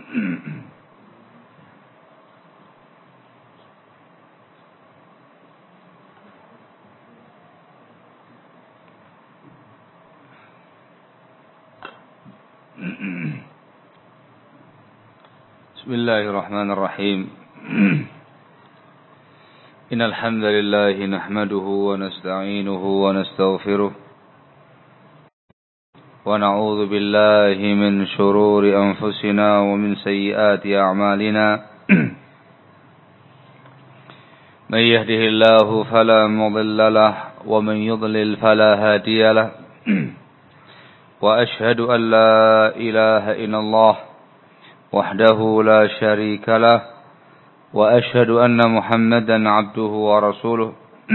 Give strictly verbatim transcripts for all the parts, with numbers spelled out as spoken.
Bismillahirrahmanirrahim. Innal hamdalillah nahmaduhu wa nasta'inuhu wa nastaghfiruh wa na'udzu billahi min shururi anfusina wa min sayyiati a'malina. May yahdihillahu fala mudilla lahu wa man yudlil fala hadiya lahu. Wa ashhadu an la ilaha illallah wahdahu la syarika lah wa ashhadu anna Muhammadan abduhu wa rasuluh.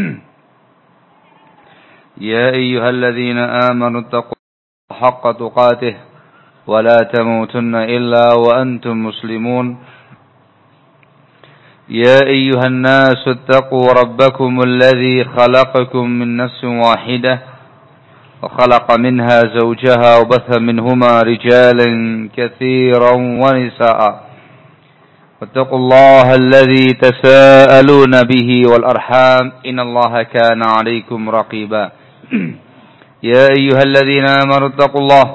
Ya ayyuhalladzina amanu taqullaha haqqa tuqatih wa la tamutunna illa wa antum muslimun. Ya ayyuhan nasu taqu rabbakum alladhi khalaqakum min nafsin wahidah وخلق منها زوجها وبث منهما رجالا كثيرا ونساء واتقوا الله الذي تساءلون به والأرحام إن الله كان عليكم رقيبا يا أيها الذين آمنوا اتقوا الله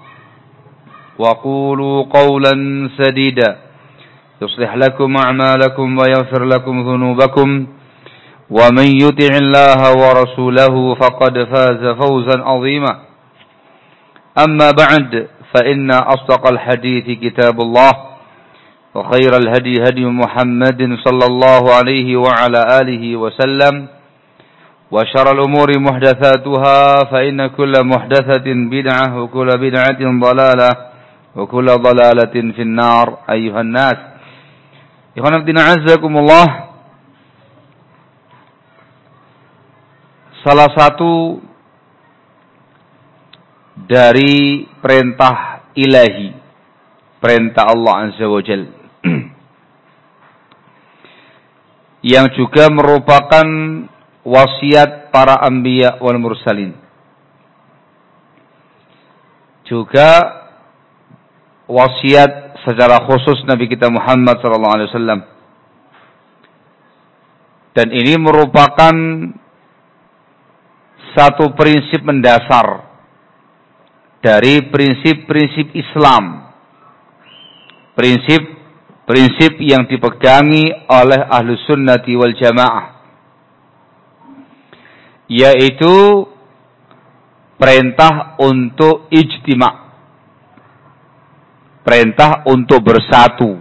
وقولوا قولا سديدا يصلح لكم أعمالكم ويغفر لكم ذنوبكم ومن يطع الله ورسوله فقد فاز فوزا عظيما أما بعد فإن أصدق الحديث كتاب الله وخير الهدي هدي محمد صلى الله عليه وعلى آله وسلم وشر الأمور محدثاتها فإن كل محدثة بدعة وكل بدعة ضلالة وكل ضلالة في النار أيها الناس. إخوانا الدين أعزكم الله. Salah satu dari perintah ilahi, perintah Allah Azza wa Jalla, yang juga merupakan wasiat para anbiya wal mursalin, juga wasiat secara khusus Nabi kita Muhammad sallallahu alaihi wasallam. Dan ini merupakan satu prinsip mendasar dari prinsip-prinsip Islam, prinsip-prinsip yang dipegangi oleh Ahlus Sunnati wal Jamaah, yaitu perintah untuk ijtima', perintah untuk bersatu,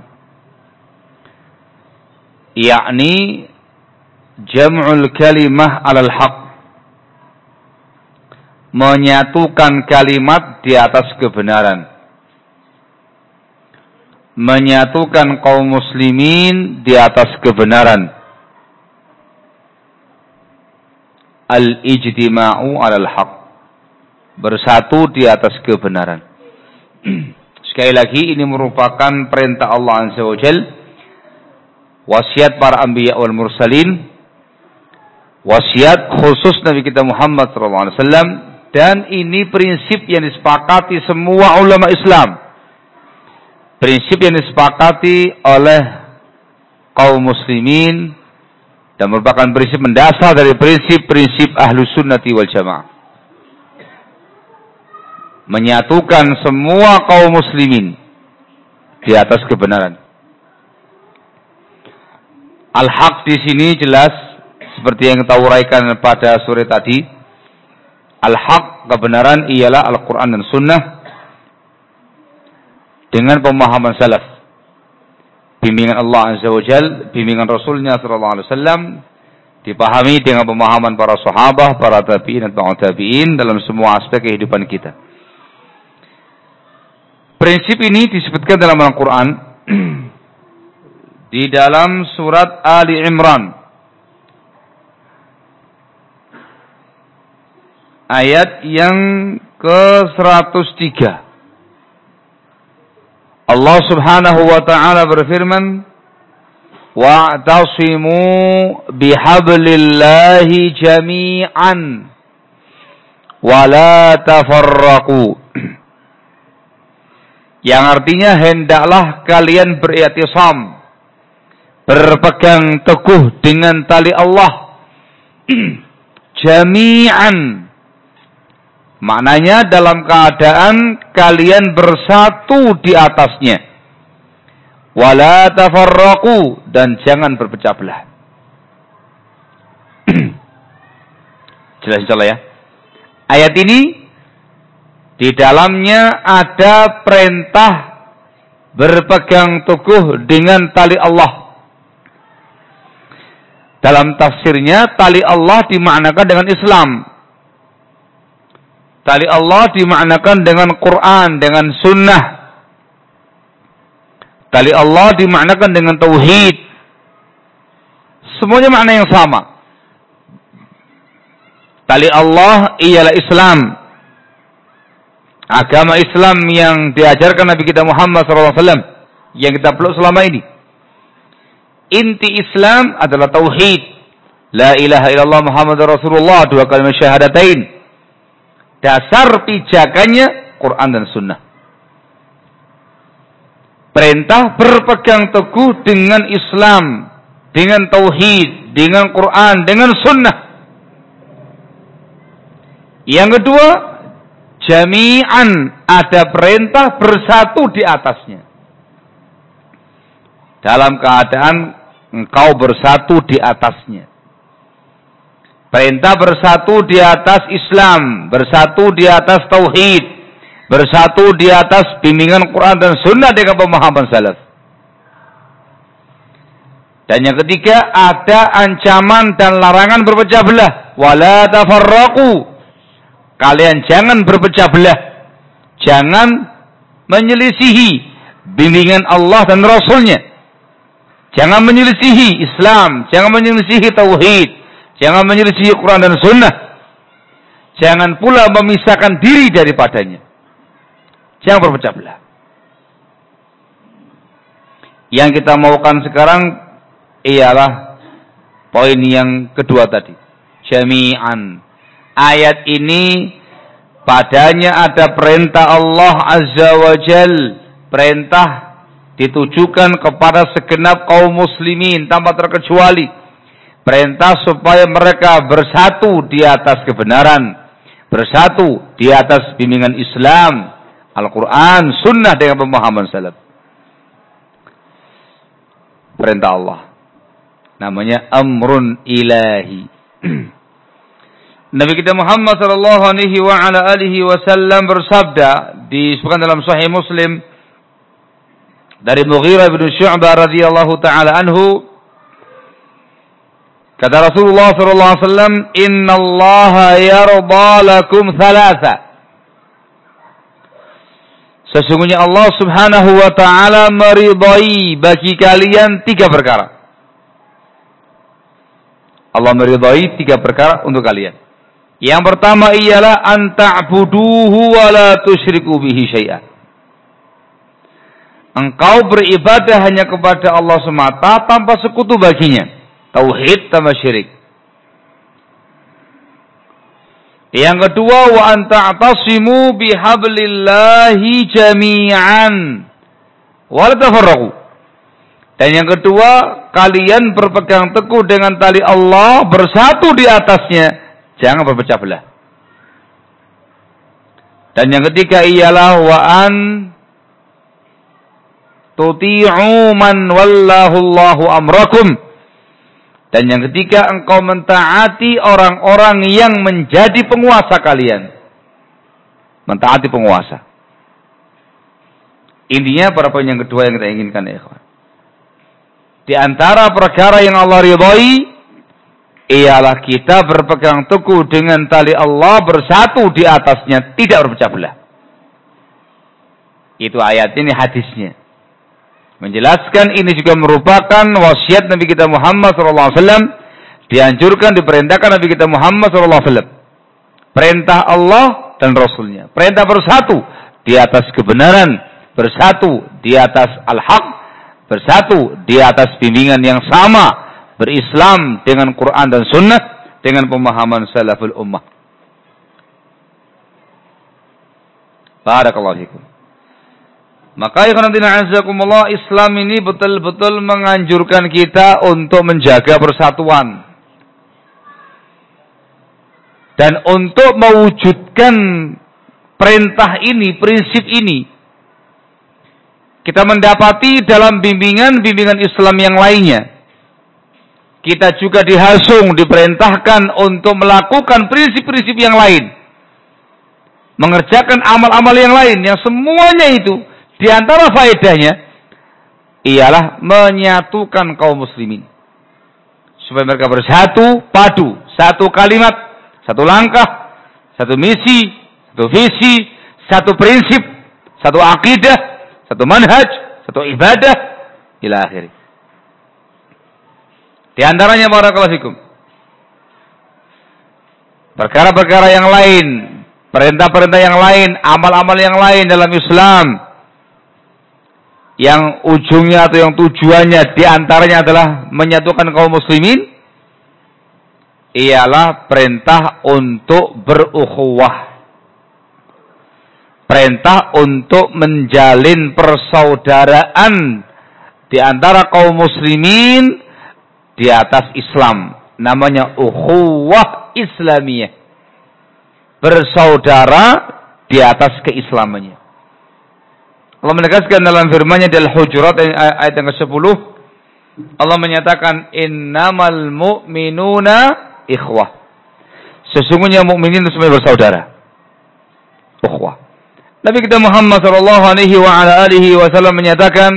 yakni jam'ul kalimah alal haq, menyatukan kalimat di atas kebenaran, menyatukan kaum muslimin di atas kebenaran. Al-ijtima'u 'alal haq, bersatu di atas kebenaran. Sekali lagi, ini merupakan perintah Allah Azza wa Jalla, wasiat para anbiya wal mursalin, wasiat khusus Nabi kita Muhammad sallallahu alaihi wasallam. Dan ini prinsip yang disepakati semua ulama Islam. Prinsip yang disepakati oleh kaum muslimin dan merupakan prinsip mendasar dari prinsip-prinsip Ahlus Sunnati wal Jamaah. Menyatukan semua kaum muslimin di atas kebenaran. Al-Haq di sini jelas seperti yang kita uraikan pada sore tadi. Al-Haq, kebenaran, ialah Al-Quran dan Sunnah dengan pemahaman salaf, bimbingan Allah Azza wa Jal, bimbingan Rasulnya sallallahu alaihi wasallam, dipahami dengan pemahaman para sahabat, para tabi'in dan tabi'in dalam semua aspek kehidupan kita. Prinsip ini disebutkan dalam Al-Quran di dalam surat Ali Imran ayat yang ke seratus tiga. Allah Subhanahu wa taala berfirman, "Wa'tasimu bihablillahi jami'an wa la tafarraqu." Yang artinya hendaklah kalian beriktisam, berpegang teguh dengan tali Allah jami'an. Maknanya dalam keadaan kalian bersatu di atasnya. Wala tafarraqu, dan jangan berpecah belah. Jelas insyaallah ya. Ayat ini di dalamnya ada perintah berpegang teguh dengan tali Allah. Dalam tafsirnya, tali Allah dimaknakan dengan Islam. Tali Allah dimaknakan dengan Quran, dengan sunnah. Tali Allah dimaknakan dengan tauhid. Semuanya makna yang sama. Tali Allah ialah Islam. Agama Islam yang diajarkan Nabi kita Muhammad shallallahu alaihi wasallam, yang kita peluk selama ini. Inti Islam adalah tauhid. La ilaha illallah Muhammadur Rasulullah, dua kalimat syahadatain. Dasar pijakannya Quran dan Sunnah. Perintah berpegang teguh dengan Islam, dengan tauhid, dengan Quran, dengan Sunnah. Yang kedua, jami'an, ada perintah bersatu di atasnya. Dalam keadaan engkau bersatu di atasnya. Perintah bersatu di atas Islam, bersatu di atas tauhid, bersatu di atas bimbingan Quran dan Sunnah dengan pemahaman salaf. Dan yang ketiga, ada ancaman dan larangan berpecah belah. Wala tafarraqu, kalian jangan berpecah belah, jangan menyelisihi bimbingan Allah dan Rasulnya, jangan menyelisihi Islam, jangan menyelisihi tauhid, jangan menyelisihi Quran dan Sunnah, jangan pula memisahkan diri daripadanya. Jangan berpecah belah. Yang kita maukan sekarang ialah poin yang kedua tadi, jami'an. Ayat ini padanya ada perintah Allah Azza wa Jal, perintah ditujukan kepada segenap kaum muslimin tanpa terkecuali. Perintah supaya mereka bersatu di atas kebenaran, bersatu di atas bimbingan Islam, Al-Quran, Sunnah dengan pemahaman salaf. Perintah Allah namanya amrun ilahi. Nabi kita Muhammad sallallahu alaihi wa ala alihi wasallam bersabda, disebutkan dalam Sahih Muslim dari Mughirah bin Syu'bah radhiyallahu taala anhu, kata Rasulullah sallallahu alaihi wasallam, "Innallaha yarda lakum thalatha." Sesungguhnya Allah Subhanahu wa taala meridai bagi kalian tiga perkara. Allah meridai tiga perkara untuk kalian. Yang pertama ialah an ta'buduhu wa la tusyriku bihi syai'an. Engkau beribadah hanya kepada Allah semata tanpa sekutu baginya. Tauhid tanpa syirik. Yang kedua, wa an ta'tasimu bihablillahi jami'an wa la tafarraqu. Dan yang kedua, kalian berpegang teguh dengan tali Allah, bersatu di atasnya, jangan berpecah belah. Dan yang ketiga ialah wa an tuti'u man wallahu Allahu amrakum. Dan yang ketiga, engkau mentaati orang-orang yang menjadi penguasa kalian. Mentaati penguasa. Intinya pada poin yang kedua yang kita inginkan ya ikhwan. Di antara perkara yang Allah ridhai ialah kita berpegang teguh dengan tali Allah, bersatu di atasnya, tidak berpecah belah. Itu ayat ini, hadisnya menjelaskan ini juga merupakan wasiat Nabi kita Muhammad shallallahu alaihi wasallam. Dianjurkan, diperintahkan Nabi kita Muhammad shallallahu alaihi wasallam. Perintah Allah dan Rasulnya. Perintah bersatu di atas kebenaran, bersatu di atas al-haq, bersatu di atas bimbingan yang sama, berislam dengan Quran dan Sunnah, dengan pemahaman salaful ummah. Barakallahu fikum. Maka ikhwanatina azakumullah, Islam ini betul-betul menganjurkan kita untuk menjaga persatuan. Dan untuk mewujudkan perintah ini, prinsip ini, kita mendapati dalam bimbingan-bimbingan Islam yang lainnya. Kita juga dihasung, diperintahkan untuk melakukan prinsip-prinsip yang lain. Mengerjakan amal-amal yang lain, yang semuanya itu, di antara faedahnya, ialah menyatukan kaum muslimin. Supaya mereka bersatu, padu, satu kalimat, satu langkah, satu misi, satu visi, satu prinsip, satu akidah, satu manhaj, satu ibadah, ila akhir. Di antaranya barakallahu fikum, perkara-perkara yang lain, perintah-perintah yang lain, amal-amal yang lain dalam Islam, yang ujungnya atau yang tujuannya di antaranya adalah menyatukan kaum muslimin, ialah perintah untuk berukhuwah. Perintah untuk menjalin persaudaraan di antara kaum muslimin di atas Islam. Namanya ukhuwah Islamiyah. Bersaudara di atas keislamannya. Allah menegaskan dalam firman-Nya di Al-Hujurat ayat yang kesepuluh, Allah menyatakan innamal mu'minuna ikhwah. Sesungguhnya mukminin itu semua bersaudara. Ukhwah. Nabi kita Muhammad sallallahu alaihi wa ala alihi wasallam menyatakan,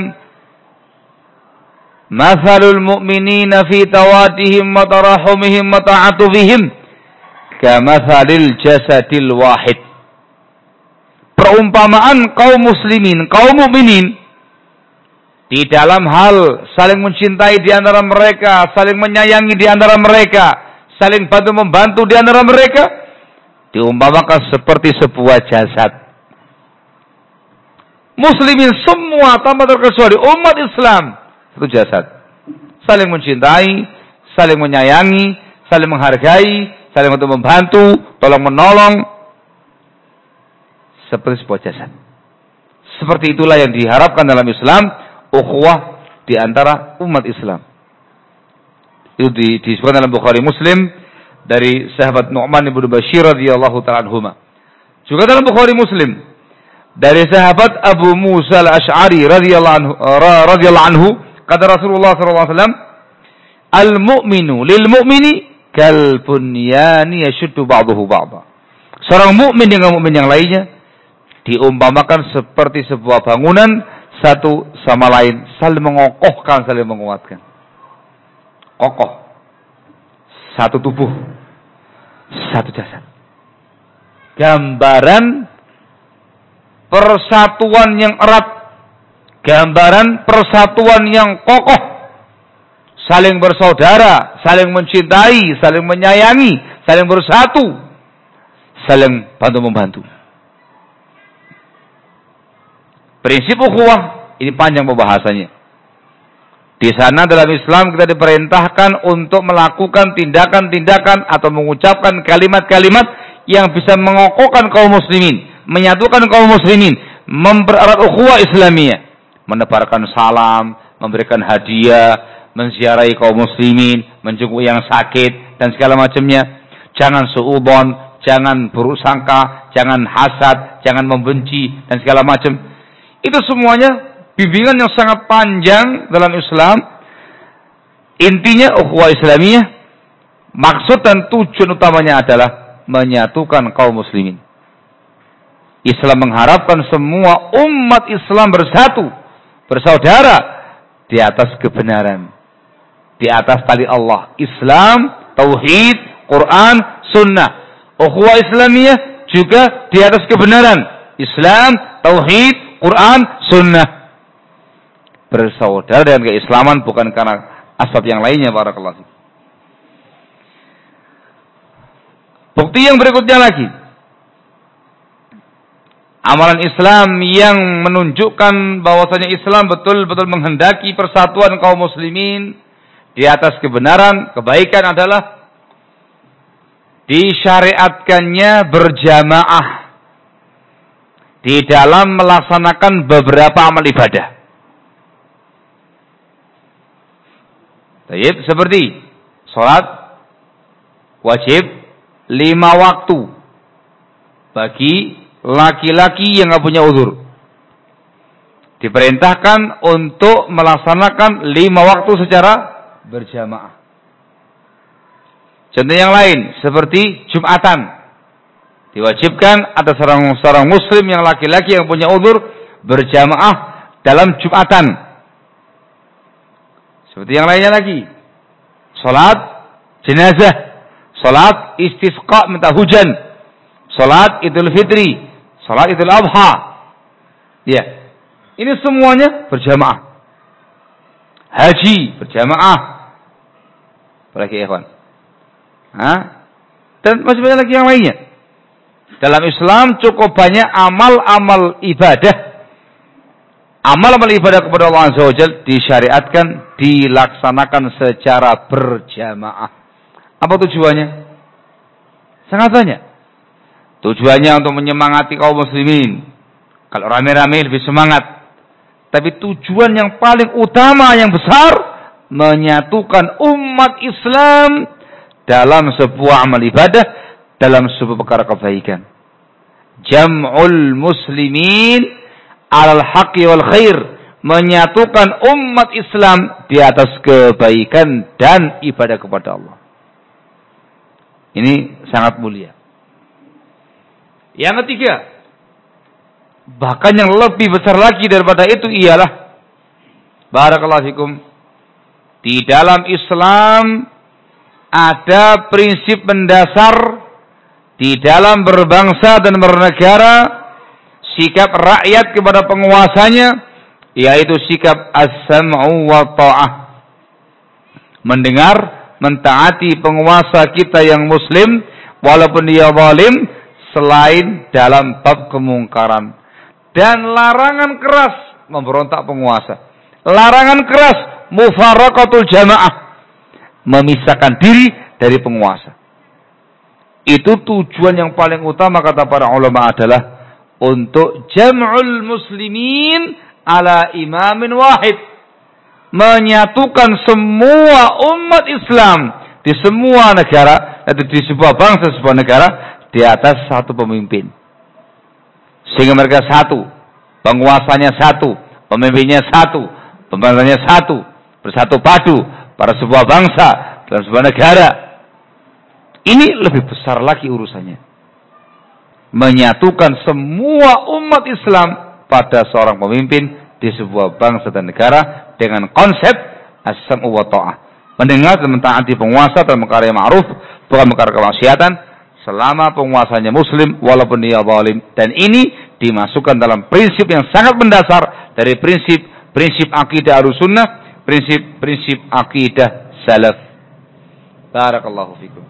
"Matsalul mu'minina fi tawadihim wa tarahumihim wa ta'atufihim kamatsalil jasadil wahid." Perumpamaan kaum muslimin, kaum mukminin di dalam hal saling mencintai di antara mereka, saling menyayangi di antara mereka, saling bantu membantu di antara mereka, diumpamakan seperti sebuah jasad. Muslimin semua tanpa terkecuali umat Islam itu jasad. Saling mencintai, saling menyayangi, saling menghargai, saling bantu membantu, tolong menolong, seperti sebuah jasad. Seperti itulah yang diharapkan dalam Islam, ukhuwah di antara umat Islam. Itu disebutkan dalam Bukhari Muslim dari sahabat Nu'man bin Bashir radhiyallahu ta'ala anhuma. Juga dalam Bukhari Muslim dari sahabat Abu Musa al-Ash'ari radhiyallahu anhu, radhiyallahu anhu, kata Rasulullah sallallahu alaihi wasallam, "Al-mu'minu lil mu'mini kal bunyani yashuddu ba'dahu ba'dha." Seorang mukmin dengan mukmin yang lainnya diumpamakan seperti sebuah bangunan, satu sama lain saling mengokohkan, saling menguatkan. Kokoh. Satu tubuh. Satu jasad. Gambaran persatuan yang erat. Gambaran persatuan yang kokoh. Saling bersaudara, saling mencintai, saling menyayangi, saling bersatu, saling bantu-membantu. Prinsip ukhuwah ini panjang pembahasannya. Di sana dalam Islam kita diperintahkan untuk melakukan tindakan-tindakan atau mengucapkan kalimat-kalimat yang bisa mengokohkan kaum muslimin, menyatukan kaum muslimin, mempererat ukhuwah Islamiyah, menebarkan salam, memberikan hadiah, menziarahi kaum muslimin, menjenguk yang sakit dan segala macamnya. Jangan suudzon, jangan buruk sangka, jangan hasad, jangan membenci dan segala macam. Itu semuanya bimbingan yang sangat panjang dalam Islam. Intinya ukhuwah Islamiyah, maksud dan tujuan utamanya adalah menyatukan kaum muslimin. Islam mengharapkan semua umat Islam bersatu, bersaudara di atas kebenaran, di atas tali Allah. Islam, tauhid, Quran, sunnah. Ukhuwah Islamiyah juga di atas kebenaran. Islam, tauhid, Quran, sunnah. Bersaudara dengan keislaman bukan karena asbab yang lainnya. Barakallahu. Bukti yang berikutnya lagi, amalan Islam yang menunjukkan bahwasanya Islam betul-betul menghendaki persatuan kaum muslimin di atas kebenaran, kebaikan adalah disyariatkannya berjamaah. di dalam melaksanakan beberapa amal ibadah. Baik, seperti salat wajib lima waktu bagi laki-laki yang nggak punya uzur. Diperintahkan untuk melaksanakan lima waktu secara berjamaah. Contoh yang lain seperti Jumatan. Diwajibkan atas seorang, seorang muslim yang laki-laki yang punya uzur berjamaah dalam Jumatan. Seperti yang lainnya lagi. Salat jenazah, salat istisqa minta hujan, salat Idul Fitri, salat Idul Adha. Ya. Ini semuanya berjamaah. Haji berjamaah. Apalagi ikhwan. Hah? Dan masih banyak lagi yang lainnya. Dalam Islam cukup banyak amal-amal ibadah. Amal-amal ibadah kepada Allah Azza wa Jalla disyariatkan, dilaksanakan secara berjamaah. Apa tujuannya? Sangat banyak. Tujuannya untuk menyemangati kaum muslimin. Kalau rame-rame lebih semangat. Tapi tujuan yang paling utama, yang besar, menyatukan umat Islam dalam sebuah amal ibadah, dalam sebuah perkara kebaikan. Jam'ul muslimin alal haqqi wal khair, menyatukan umat Islam di atas kebaikan dan ibadah kepada Allah. Ini sangat mulia. Yang ketiga, bahkan yang lebih besar lagi daripada itu ialah, barakallahu fikum, di dalam Islam ada prinsip mendasar di dalam berbangsa dan bernegara, sikap rakyat kepada penguasanya, yaitu sikap as-sam'u wa ta'ah. Mendengar, mentaati penguasa kita yang muslim, walaupun dia zalim, selain dalam bab kemungkaran. Dan larangan keras memberontak penguasa. Larangan keras mufaraqatul jamaah, memisahkan diri dari penguasa. Itu tujuan yang paling utama kata para ulama adalah untuk jam'ul muslimin ala imamin wahid, menyatukan semua umat Islam di semua negara, atau di sebuah bangsa, sebuah negara, di atas satu pemimpin. Sehingga mereka satu, penguasanya satu, pemimpinnya satu, pembantunya satu, bersatu padu pada sebuah bangsa, dalam sebuah negara. Ini lebih besar lagi urusannya. Menyatukan semua umat Islam pada seorang pemimpin di sebuah bangsa dan negara dengan konsep as-sam'u wa ta'ah. Mendengar dan mentaati penguasa dalam perkara yang ma'ruf, bukan perkara kemaksiatan, selama penguasanya muslim walaupun dia zalim. Dan ini dimasukkan dalam prinsip yang sangat mendasar dari prinsip-prinsip akidah Ahlussunnah, prinsip-prinsip akidah salaf. Barakallahu fikum.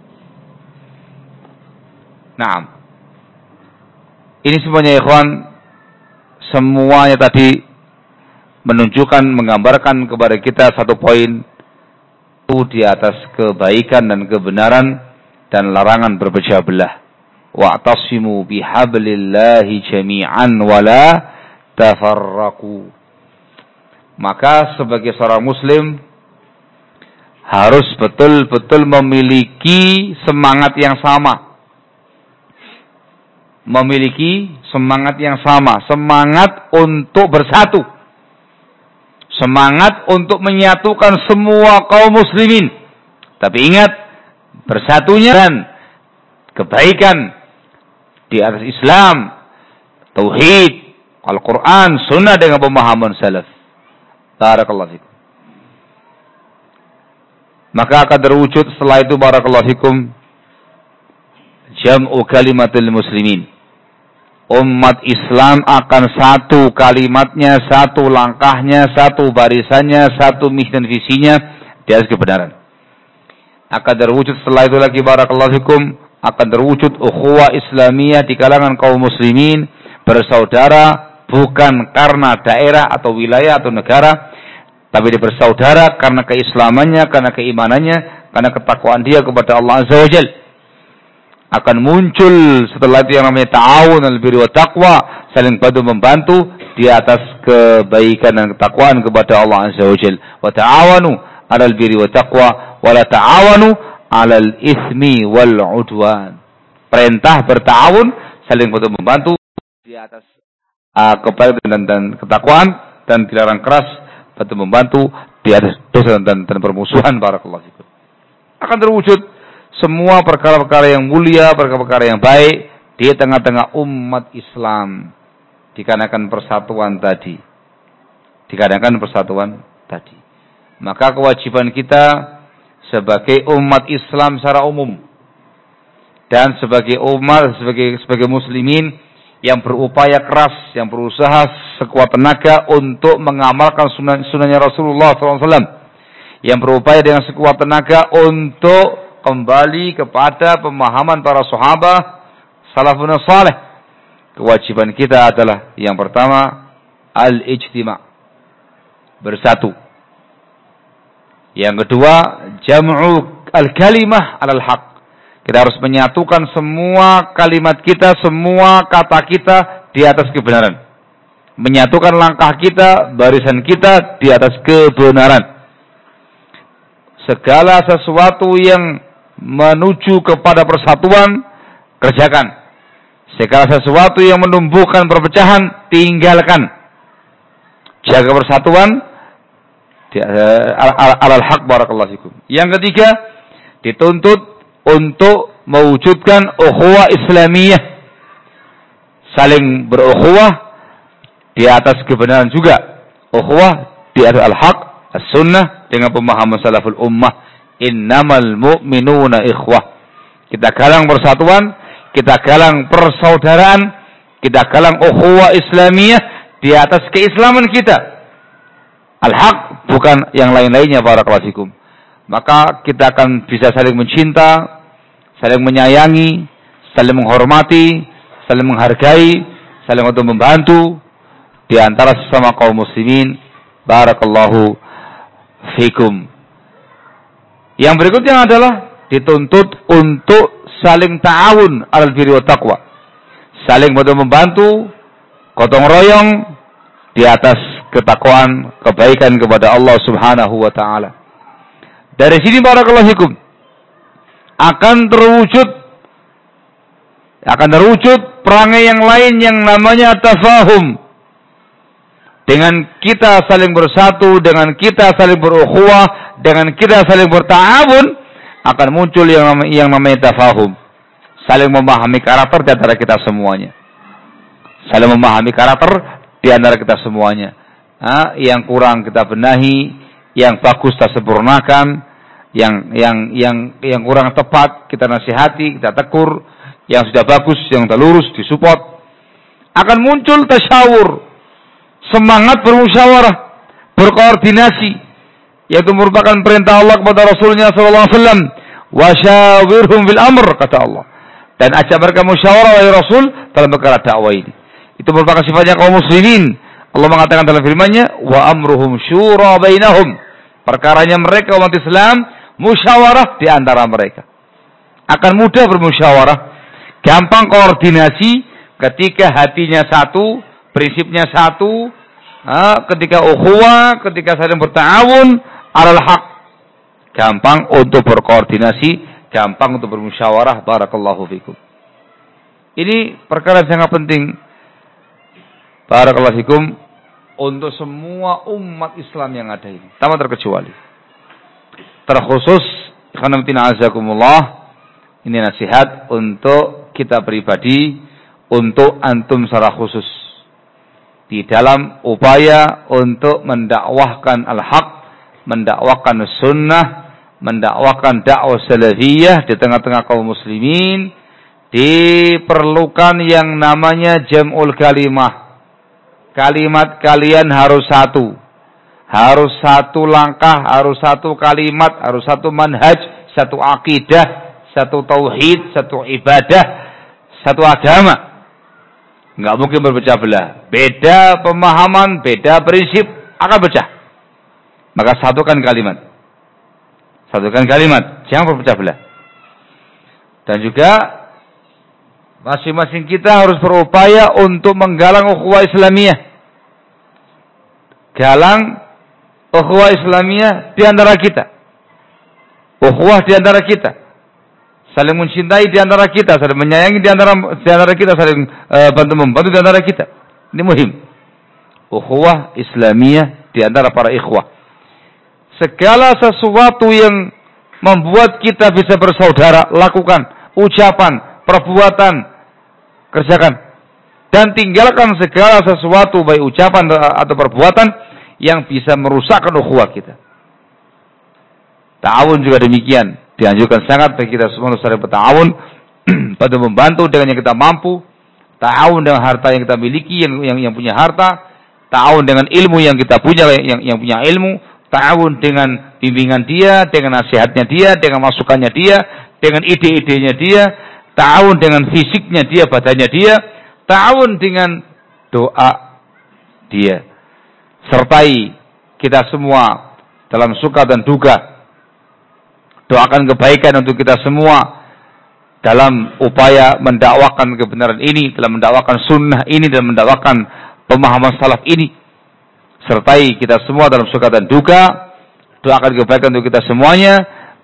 Naam. Ini semuanya ikhwan, semuanya tadi menunjukkan, menggambarkan kepada kita satu poin, itu di atas kebaikan dan kebenaran dan larangan berpecah belah. Wa'tasimu bihablillahi jami'an wa la tafarraqu. Maka sebagai seorang muslim harus betul-betul memiliki semangat yang sama. Memiliki semangat yang sama, semangat untuk bersatu, semangat untuk menyatukan semua kaum muslimin. Tapi ingat, bersatunya dan kebaikan di atas Islam, tauhid, Al-Quran, sunnah dengan pemahaman salaf. Barakallahu fikum. Maka akan terwujud setelah itu, barakallahu fikum, jam'u kalimatul muslimin. Umat Islam akan satu kalimatnya, satu langkahnya, satu barisannya, satu misi dan visinya di atas kebenaran. Akan terwujud setelah itu lagi, barakallahu fikum, akan terwujud ukhuwah Islamiyah di kalangan kaum muslimin, bersaudara bukan karena daerah atau wilayah atau negara, tapi dia bersaudara karena keislamannya, karena keimanannya, karena ketakwaan dia kepada Allah Azza wa Jalla. akan muncul setelah itu yang namanya ta'awun al birri wa taqwa, saling bantu membantu di atas kebaikan dan ketakwaan kepada Allah Azza wa Jalla. Wa ta'awanu 'alal birri wa taqwa wa la ta'awanu 'alal itsmi wal 'udwan. Perintah berta'awun, saling bantu membantu di atas uh, kebaikan dan, dan ketakwaan, dan dilarang keras bantu membantu di atas dosa dan, dan permusuhan. Barakallahu fikum. Akan terwujud semua perkara-perkara yang mulia, perkara-perkara yang baik di tengah-tengah umat Islam dikarenakan persatuan tadi. Dikarenakan persatuan tadi. Maka kewajiban kita sebagai umat Islam secara umum dan sebagai umat, sebagai sebagai muslimin yang berupaya keras, yang berusaha sekuat tenaga untuk mengamalkan sunnah, sunnahnya Rasulullah shallallahu alaihi wasallam, yang berupaya dengan sekuat tenaga untuk kembali kepada pemahaman para sahabat salafun salih. Kewajiban kita adalah yang pertama al-ijtima', bersatu. Yang kedua jam'u al-kalimah 'alal haq. Kita harus menyatukan semua kalimat kita, semua kata kita di atas kebenaran. Menyatukan langkah kita, barisan kita di atas kebenaran. Segala sesuatu yang menuju kepada persatuan, kerjakan. Segala sesuatu yang menumbuhkan perpecahan, tinggalkan. Jaga persatuan alal haq. Barakallahu fikum. Yang ketiga, dituntut untuk mewujudkan ukhuwah Islamiyah, saling berukhuwah di atas kebenaran juga. Ukhuwah di atas al-haq, as-sunnah, dengan pemahaman salaful ummah. Innamal mu'minuna ikhwah. Kita galang persatuan, kita galang persaudaraan, kita galang ukhuwah Islamiyah di atas keislaman kita. Al-haq, bukan yang lain-lainnya. Barakallahu fikum. Maka kita akan bisa saling mencinta, saling menyayangi, saling menghormati, saling menghargai, saling untuk membantu di antara sesama kaum muslimin. Barakallahu fikum. Yang berikutnya adalah dituntut untuk saling ta'awun 'alal birri wa taqwa. Saling bantu membantu, gotong royong di atas ketakwaan, kebaikan kepada Allah Subhanahu wa taala. Dari sini barakallahu fikum akan terwujud akan terwujud perangai yang lain yang namanya tafahum. Dengan kita saling bersatu, dengan kita saling berukhuwah, dengan kita saling berta'awun, akan muncul yang namanya, yang namanya tafahum. Saling memahami karakter di antara kita semuanya. Saling memahami karakter di antara kita semuanya. Nah, yang kurang kita benahi, yang bagus kita sempurnakan, yang yang yang yang kurang tepat kita nasihati, kita tegur, yang sudah bagus, yang sudah lurus disupport. Akan muncul tasyawur, semangat bermusyawarah, berkoordinasi, yaitu merupakan perintah Allah kepada Rasulnya sallallahu alaihi wasallam. Wasyawirhum fil amr, kata Allah. Dan ajak mereka musyawarah wahai Rasul dalam perkara dakwah ini. Itu merupakan sifatnya kaum muslimin. Allah mengatakan dalam firman-Nya, wa amruhum syura bainahum. Perkaranya mereka umat Islam musyawarah di antara mereka. Akan mudah bermusyawarah, gampang koordinasi ketika hatinya satu, prinsipnya satu, ketika ukhuwah, ketika saling berta'awun alal haq. Gampang untuk berkoordinasi, gampang untuk bermusyawarah. Barakallahu fikum. Ini perkara yang sangat penting. Barakallahu fikum untuk semua umat Islam yang ada ini, tanpa terkecuali. Terkhusus khanatina azakumullah, ini nasihat untuk kita pribadi, untuk antum secara khusus di dalam upaya untuk mendakwahkan al-haq, mendakwahkan sunnah, mendakwahkan dakwah salafiyah di tengah-tengah kaum muslimin. Diperlukan yang namanya jam'ul kalimah. Kalimat kalian harus satu. Harus satu langkah, harus satu kalimat, harus satu manhaj, satu akidah, satu tauhid, satu ibadah, satu agama. Enggak mungkin berpecah belah. Beda pemahaman, beda prinsip, akan pecah. Maka satukan kalimat. Satukan kalimat, jangan berpecah belah. Dan juga Masing-masing kita harus berupaya untuk menggalang ukhuwah Islamiyah. Galang ukhuwah Islamiyah di antara kita. Ukhuwah di antara kita. Saling mencintai di antara kita, saling menyayangi di antara di antara kita, saling uh, bantu membantu di antara kita. Ini muhim. Ukhuwah Islamiyah di antara para ikhwah. Segala sesuatu yang membuat kita bisa bersaudara, lakukan. Ucapan, perbuatan, kerjakan. Dan tinggalkan segala sesuatu, baik ucapan atau perbuatan, yang bisa merusakkan ukhuwah kita. Ta'awun juga demikian. Dianjurkan sangat bagi kita semua untuk saling berta'awun, bantu membantu dengan yang kita mampu. Ta'awun dengan harta yang kita miliki, yang yang, yang punya harta. Ta'awun dengan ilmu yang kita punya, yang yang punya ilmu. Ta'awun dengan bimbingan dia, dengan nasihatnya dia, dengan masukannya dia, dengan ide-idenya dia. Ta'awun dengan fisiknya dia, badannya dia. Ta'awun dengan doa dia. Sertai kita semua dalam suka dan duka. Doakan kebaikan untuk kita semua dalam upaya mendakwakan kebenaran ini, dalam mendakwakan sunnah ini, dalam mendakwakan pemahaman salaf ini. Sertai kita semua dalam suka dan duka. Doakan kebaikan untuk kita semuanya.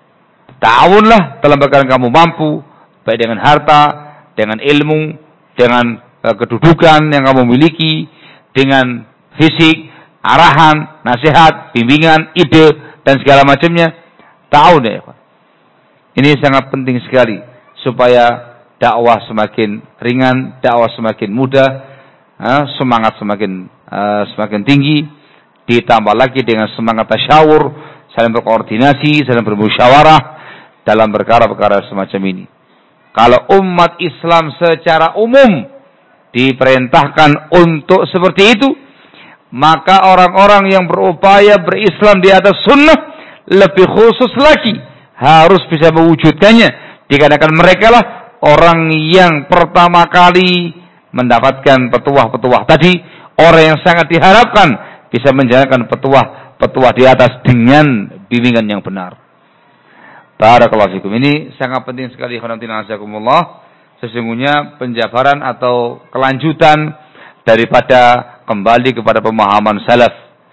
Ta'awunlah dalam perkara yang kamu mampu, baik dengan harta, dengan ilmu, dengan uh, kedudukan yang kamu miliki, dengan fisik, arahan, nasihat, bimbingan, ide, dan segala macamnya. Ta'awun ya, Pak. Ini sangat penting sekali supaya dakwah semakin ringan, dakwah semakin mudah, semangat semakin uh, semakin tinggi, ditambah lagi dengan semangat tasyawur, saling berkoordinasi, saling bermusyawarah dalam perkara-perkara semacam ini. Kalau umat Islam secara umum diperintahkan untuk seperti itu, maka orang-orang yang berupaya berislam di atas sunnah lebih khusus lagi harus bisa mewujudkannya, dikarenakan mereka lah orang yang pertama kali mendapatkan petuah-petuah tadi, orang yang sangat diharapkan bisa menjalankan petuah-petuah di atas dengan bimbingan yang benar. Barakallahu fikum. Ini sangat penting sekali, khonamtina azakumullah. Sesungguhnya penjabaran atau kelanjutan daripada kembali kepada pemahaman salaf.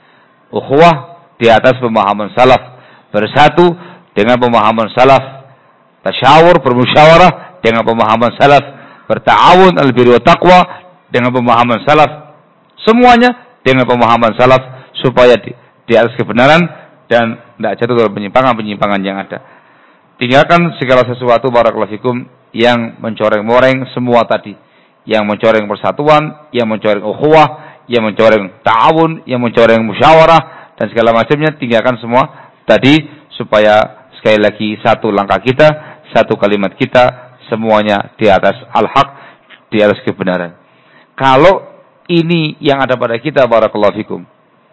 Ukhuwah di atas pemahaman salaf, bersatu dengan pemahaman salaf, tasyawur, bermusyawarah dengan pemahaman salaf, berta'awun al-birri wa taqwa dengan pemahaman salaf, semuanya dengan pemahaman salaf supaya di, di atas kebenaran dan tidak jatuh dalam penyimpangan-penyimpangan yang ada. Tinggalkan segala sesuatu, barakallahu fikum, yang mencoreng-moreng semua tadi, yang mencoreng persatuan, yang mencoreng ukhuwah, yang mencoreng ta'awun, yang mencoreng musyawarah dan segala macamnya. Tinggalkan semua tadi supaya sekali lagi satu langkah kita, satu kalimat kita, semuanya di atas al-haq, di atas kebenaran. Kalau ini yang ada pada kita, barakallahu fikum,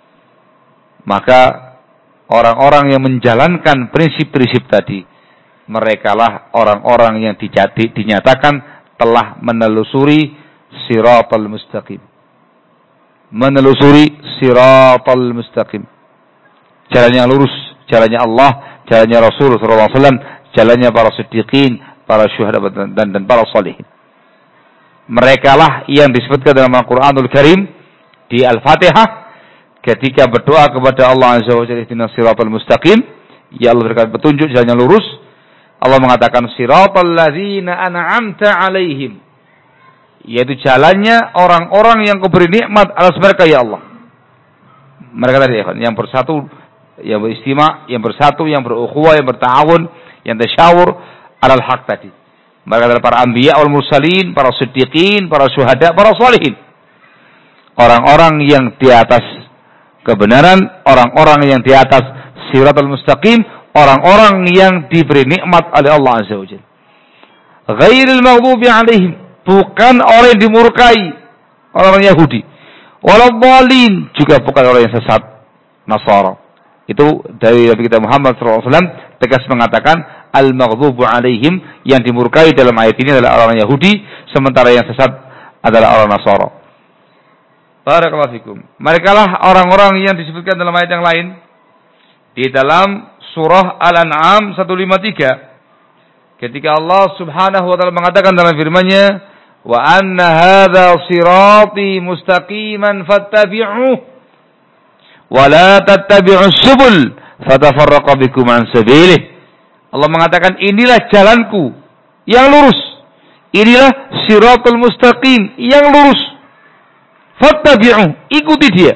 maka orang-orang yang menjalankan prinsip-prinsip tadi, merekalah orang-orang yang dijadi, dinyatakan telah menelusuri siratal mustaqim. Menelusuri siratal mustaqim. Jalan yang lurus, jalannya Allah, jalannya Rasul sallallahu alaihi wasallam, jalannya para siddiqin, para syuhada dan, dan para salihin. Mereka lah yang disebutkan dalam Al-Quranul Karim di Al-Fatihah ketika berdoa kepada Allah Azza wa Jalla, ihdinas siratal mustaqim, ya Allah berikan petunjuk jalan yang lurus. Allah mengatakan siratal ladzina an'amta alaihim, yaitu jalannya orang-orang yang Kau beri nikmat atas mereka ya Allah. Mereka tadi yang bersatu, yang beristima, yang bersatu, yang berukhuwah, yang berta'awun, yang tasyawur alal haq tadi. Mereka adalah para anbiya wal mursalin, para siddiqin, para syuhada, para salihin. Orang-orang yang di atas kebenaran, orang-orang yang di atas siratal mustaqim, orang-orang yang diberi nikmat oleh Allah Azza wa Jalla. Ghairil maghdubi alaihim, bukan orang yang dimurkai, orang Yahudi. Waladhdallin, juga bukan orang yang sesat, Nasara. Itu dari Nabi kita Muhammad shallallahu alaihi wasallam tegas mengatakan al-maghdubu alaihim, yang dimurkai dalam ayat ini adalah orang Yahudi, sementara yang sesat adalah orang Nasara. Barakallahu fikum. Mereka lah orang-orang yang disebutkan dalam ayat yang lain di dalam surah Al-An'am seratus lima puluh tiga. Ketika Allah Subhanahu wa taala mengatakan dalam firman-Nya, wa anna hadza sirati mustaqiman fattabi'uhu wa la tattabi'us subul fatafarraqa bikum an sabilihi. Allah mengatakan, inilah jalanku yang lurus. Inilah siratul mustaqim yang lurus. Fattabi'uhu, ikuti dia.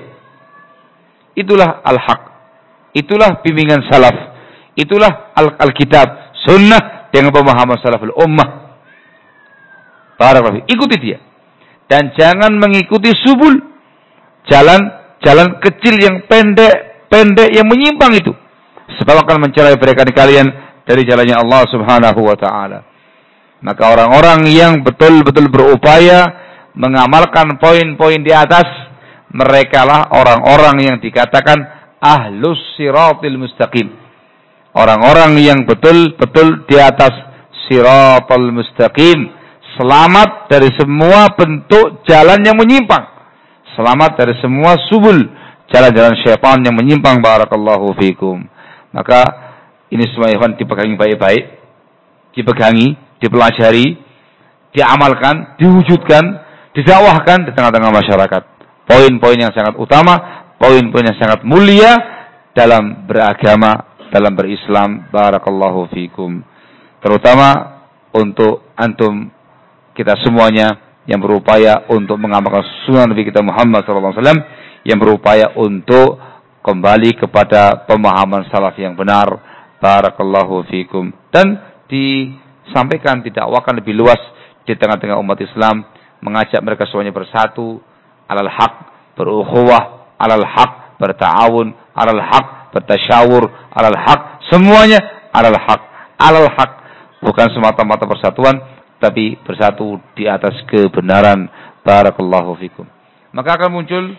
Itulah al-haq. Itulah bimbingan salaf. Itulah al-kitab, sunnah dengan pemahaman salaful ummah. Barakallahu, ikuti dia. Dan jangan mengikuti subul, jalan-jalan kecil yang pendek-pendek yang menyimpang itu. Sebab akan mencerai berikan kalian dari jalannya Allah Subhanahu wa taala. Maka orang-orang yang betul-betul berupaya mengamalkan poin-poin di atas, merekalah orang-orang yang dikatakan ahlus siratil mustaqim. Orang-orang yang betul-betul di atas siratal mustaqim. Selamat dari semua bentuk jalan yang menyimpang. Selamat dari semua subul, jalan-jalan syaitan yang menyimpang. Barakallahu fikum. Maka ini semua ikhwan dipegangi baik-baik, dipegangi, dipelajari, diamalkan, diwujudkan, didakwahkan di tengah-tengah masyarakat. Poin-poin yang sangat utama, poin-poin yang sangat mulia dalam beragama, dalam berislam. Barakallahu fikum. Terutama untuk antum, kita semuanya yang berupaya untuk mengamalkan sunnah Nabi kita Muhammad shallallahu alaihi wasallam, yang berupaya untuk kembali kepada pemahaman salaf yang benar. Barakallahu fikum. Dan disampaikan, didakwakan lebih luas di tengah-tengah umat Islam, mengajak mereka semuanya bersatu alal haq, berukhuwah alal haq, berta'awun alal haq, bertasyawur alal haq, semuanya alal haq, alal haq, bukan semata-mata persatuan, tapi bersatu di atas kebenaran. Barakallahu fikum. Maka akan muncul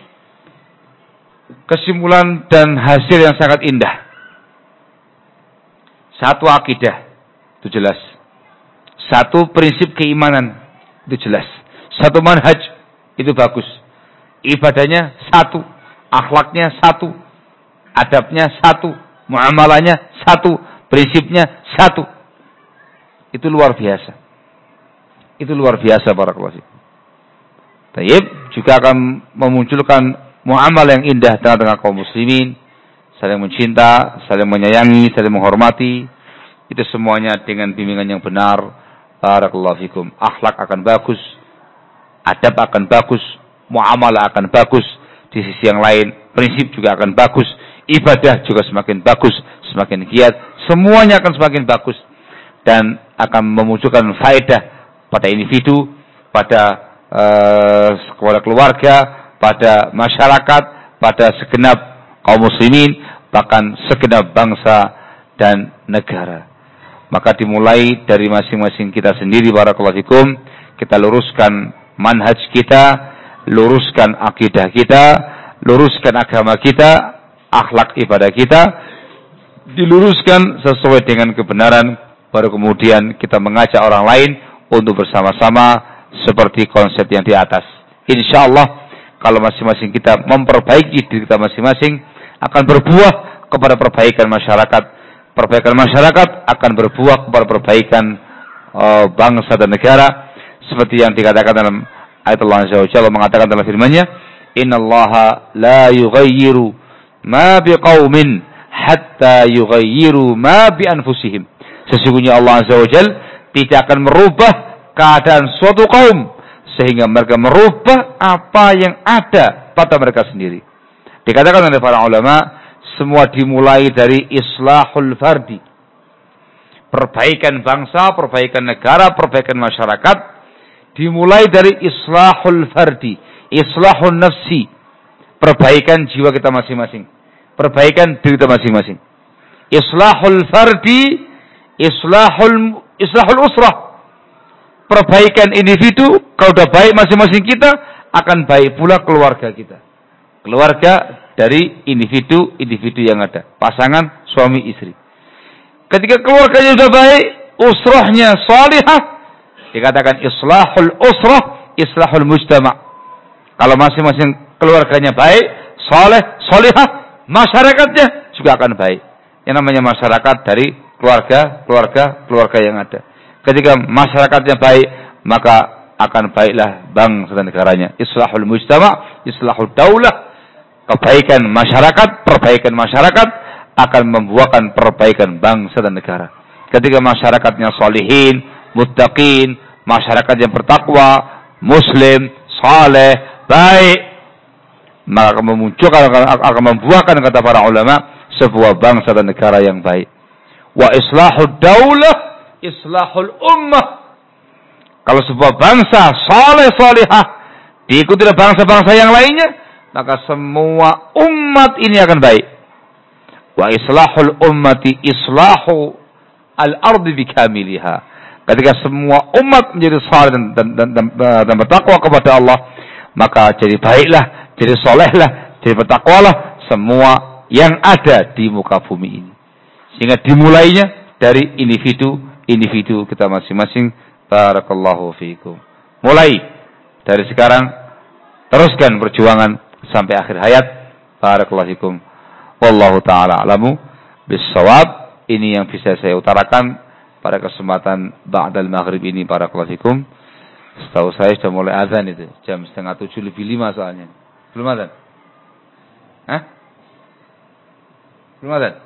kesimpulan dan hasil yang sangat indah. Satu akidah, itu jelas. Satu prinsip keimanan, itu jelas. Satu manhaj, itu bagus. Ibadahnya satu, akhlaknya satu, adabnya satu, muamalahnya satu, prinsipnya satu. Itu luar biasa. Itu luar biasa, barakallahu fikum. Tayyib juga akan memunculkan muamalah yang indah tengah-tengah kaum muslimin, saling mencinta, saling menyayangi, saling menghormati. Itu semuanya dengan bimbingan yang benar. Barakallahu fikum. Akhlak akan bagus, adab akan bagus, muamalah akan bagus. Di sisi yang lain, prinsip juga akan bagus, ibadah juga semakin bagus, semakin giat. Semuanya akan semakin bagus dan akan memunculkan faedah pada individu, pada uh, keluarga, pada masyarakat, pada segenap kaum muslimin, bahkan segenap bangsa dan negara. Maka dimulai dari masing-masing kita sendiri. Barakallahu fikum. Kita luruskan manhaj kita, luruskan akidah kita, luruskan agama kita, akhlak ibadah kita, diluruskan sesuai dengan kebenaran. Baru kemudian kita mengajak orang lain untuk bersama-sama seperti konsep yang di atas. Insya Allah kalau masing-masing kita memperbaiki diri kita masing-masing, akan berbuah kepada perbaikan masyarakat. Perbaikan masyarakat akan berbuah kepada perbaikan uh, bangsa dan negara. Seperti yang dikatakan dalam ayat Allah Azza wa Jalla, mengatakan dalam firman-Nya, "Innallaha la yughayyiru ma biqaumin hatta yughayyiru ma bi anfusihim." Sesungguhnya Allah Azza wa Jalla tidak akan merubah keadaan suatu kaum sehingga mereka merubah apa yang ada pada mereka sendiri. Dikatakan oleh para ulama, semua dimulai dari islahul fardi. Perbaikan bangsa, perbaikan negara, perbaikan masyarakat dimulai dari islahul fardi, islahul nafsi, perbaikan jiwa kita masing-masing, perbaikan diri kita masing-masing. Islahul fardi, islahul islahul usrah, perbaikan individu. Kalau sudah baik masing-masing kita, akan baik pula keluarga kita. Keluarga dari individu-individu yang ada, pasangan suami istri. Ketika keluarganya sudah baik, usrahnya salihah, dikatakan islahul usrah, islahul mujtama'. Kalau masing-masing keluarganya baik, saleh, salihah, masyarakatnya juga akan baik. Yang namanya masyarakat dari keluarga, keluarga, keluarga yang ada. Ketika masyarakatnya baik, maka akan baiklah bangsa dan negaranya. Islahul mujtama', islahul daulah, kebaikan masyarakat, perbaikan masyarakat akan membuahkan perbaikan bangsa dan negara. Ketika masyarakatnya sholihin, muttaqin, masyarakat yang bertakwa, muslim, saleh, baik, maka akan memunculkan, akan membuahkan, kata para ulama, sebuah bangsa dan negara yang baik. Wa islahud daulah, islahul ummah. Kalau sebuah bangsa saleh salihah diikuti oleh bangsa-bangsa yang lainnya, maka semua umat ini akan baik. Wa islahul ummati islahu al-ardi bikamiliha. Ketika semua umat menjadi saleh dan, dan, dan, dan, dan bertakwa kepada Allah, maka jadi baiklah, jadi solehlah, jadi bertakwalah semua yang ada di muka bumi ini. Sehingga dimulainya dari individu-individu kita masing-masing. Barakallahu fiikum. Mulai dari sekarang, teruskan perjuangan sampai akhir hayat. Barakallahu fiikum. Wallahu ta'ala alamu bis-shawab. Ini yang bisa saya utarakan pada kesempatan ba'dal maghrib ini. Barakallahu fiikum. Setahu saya sudah mulai azan itu. Jam setengah tujuh lebih lima soalnya. Belum azan? Hah? Belum azan?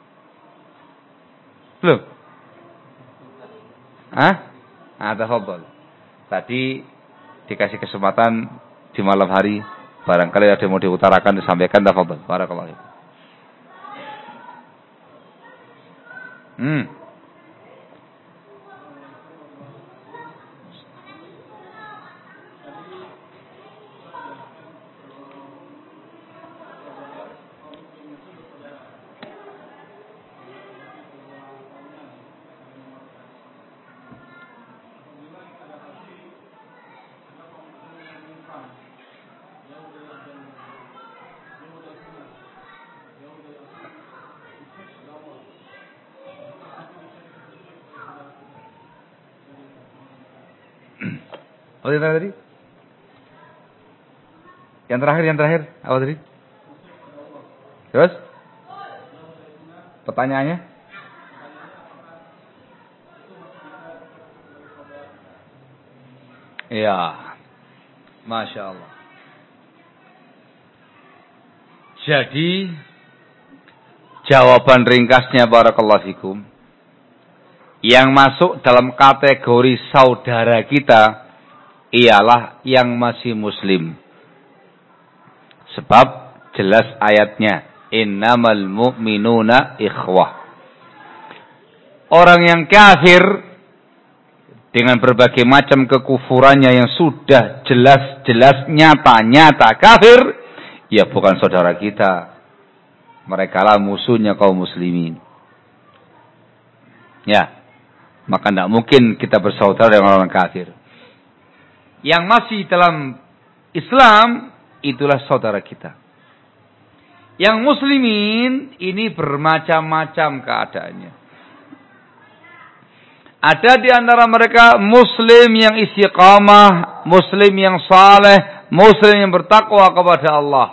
Belum? Hah? Nah, tafadhol. Tadi dikasih kesempatan di malam hari, barangkali ada yang mau diutarakan, disampaikan, tafadhol. Barakallahu fiikum. Hmm. Apa yang terakhir tadi? Yang terakhir, yang terakhir. Apa tadi? Terus? Pertanyaannya? Iya. Masya Allah. Jadi, jawaban ringkasnya barakallahu fikum, yang masuk dalam kategori saudara kita ialah yang masih muslim. Sebab jelas ayatnya, innamal mu'minuna ikhwah. Orang yang kafir dengan berbagai macam kekufurannya yang sudah jelas-jelas nyata-nyata kafir, ya bukan saudara kita. Mereka lah musuhnya kaum muslimin. Ya, maka tidak mungkin kita bersaudara dengan orang kafir. Yang masih dalam Islam, itulah saudara kita. Yang muslimin, ini bermacam-macam keadaannya. Ada di antara mereka muslim yang istiqamah, muslim yang saleh, muslim yang bertakwa kepada Allah.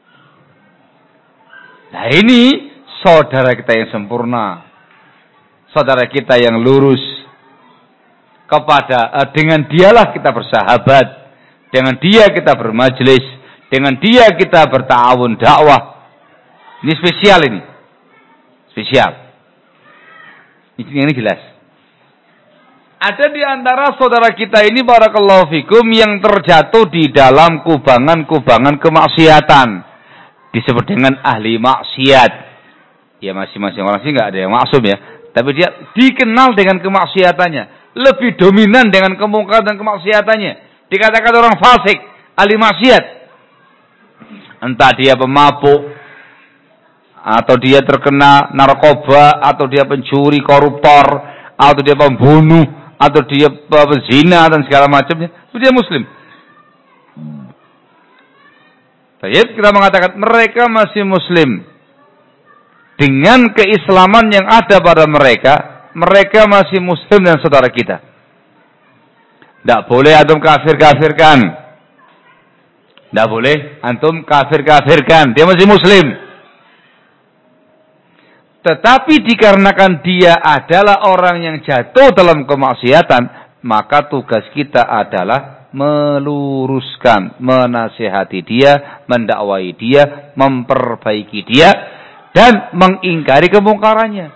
Nah ini saudara kita yang sempurna. Saudara kita yang lurus. Kepada uh, dengan dialah kita bersahabat, dengan dia kita bermajlis, dengan dia kita berta'awun dakwah. Ini spesial ini. Spesial. Ini, ini jelas. Ada di antara saudara kita ini barakallahu fikum yang terjatuh di dalam kubangan-kubangan kemaksiatan. Disebut dengan ahli maksiat. Ya masing-masing orang sih enggak ada yang maksum ya, tapi dia dikenal dengan kemaksiatannya. Lebih dominan dengan kemungkaran dan kemaksiatannya. Dikatakan orang fasik, ahli maksiat. Entah dia pemabuk, atau dia terkena narkoba, atau dia pencuri, koruptor, atau dia pembunuh, atau dia pezina dan segala macamnya. Itu dia muslim. Baik, kita mengatakan mereka masih muslim. Dengan keislaman yang ada pada mereka, mereka masih muslim dan saudara kita. Tidak boleh antum kafir-kafirkan. Tidak boleh antum kafir-kafirkan. Dia masih muslim. Tetapi dikarenakan dia adalah orang yang jatuh dalam kemaksiatan, maka tugas kita adalah meluruskan, menasihati dia, mendakwai dia, memperbaiki dia, dan mengingkari kemungkarannya.